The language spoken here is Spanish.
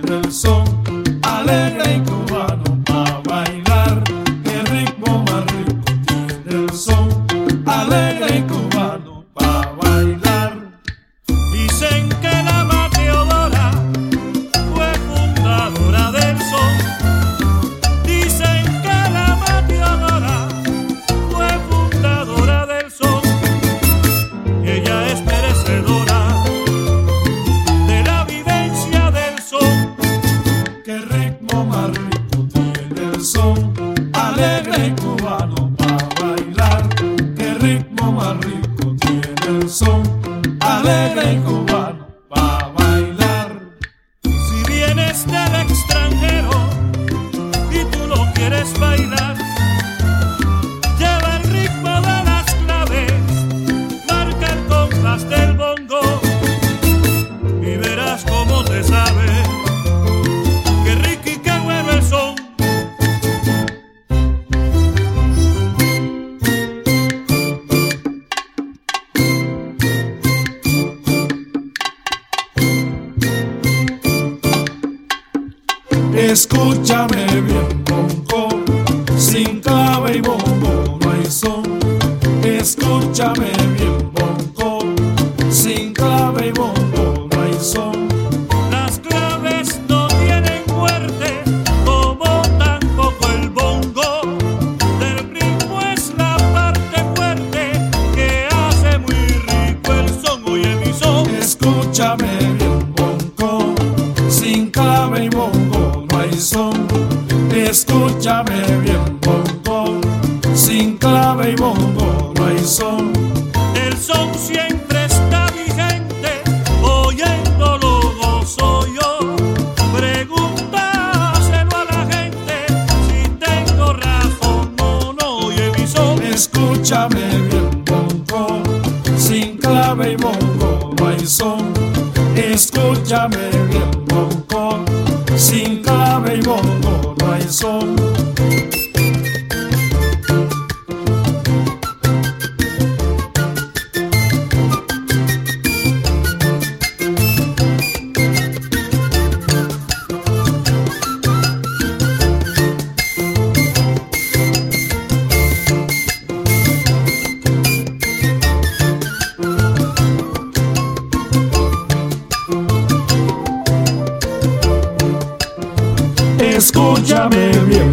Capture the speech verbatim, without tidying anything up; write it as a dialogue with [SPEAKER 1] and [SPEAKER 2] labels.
[SPEAKER 1] tiene el son, alegre y cubano pa' bailar. Qué ritmo más rico tiene el son, alegre y cubano pa' bailar.
[SPEAKER 2] Dicen que la Mateodora fue fundadora del son. Dicen que la Mateodora fue fundadora del son. Ella es merecedora de la vivencia del son.
[SPEAKER 1] Qué ritmo más rico tiene el son, alegre y cubano pa' bailar. Qué ritmo más rico tiene el son, alegre y cubano pa' bailar.
[SPEAKER 2] Si vienes del extranjero y tú lo quieres bailar, lleva el ritmo de las claves, marca el compás del bongo y verás cómo te sabe. Qué rico y qué bueno el son.
[SPEAKER 1] Escúchame bien, bongo, sin clave y bongo no hay son. Escúchame bien, bongo, sin clave y bongo no hay son.
[SPEAKER 2] Las claves no tienen muerte, como tampoco el bongo. Del ritmo es la parte fuerte que hace muy rico el son. Oye mi son.
[SPEAKER 1] Escúchame bien, bongo, sin clave y bongo no hay son. Escúchame bien, bongo, sin clave y bongo no hay son.
[SPEAKER 2] El son siempre está vigente, oyéndolo gozo yo. Pregúntaselo a la gente si tengo razón o no. Oye mi son.
[SPEAKER 1] Escúchame bien, bongo, sin clave y bongo no hay son. Escúchame bien, bongo, sin clave y bongo no hay son. Escúchame bien,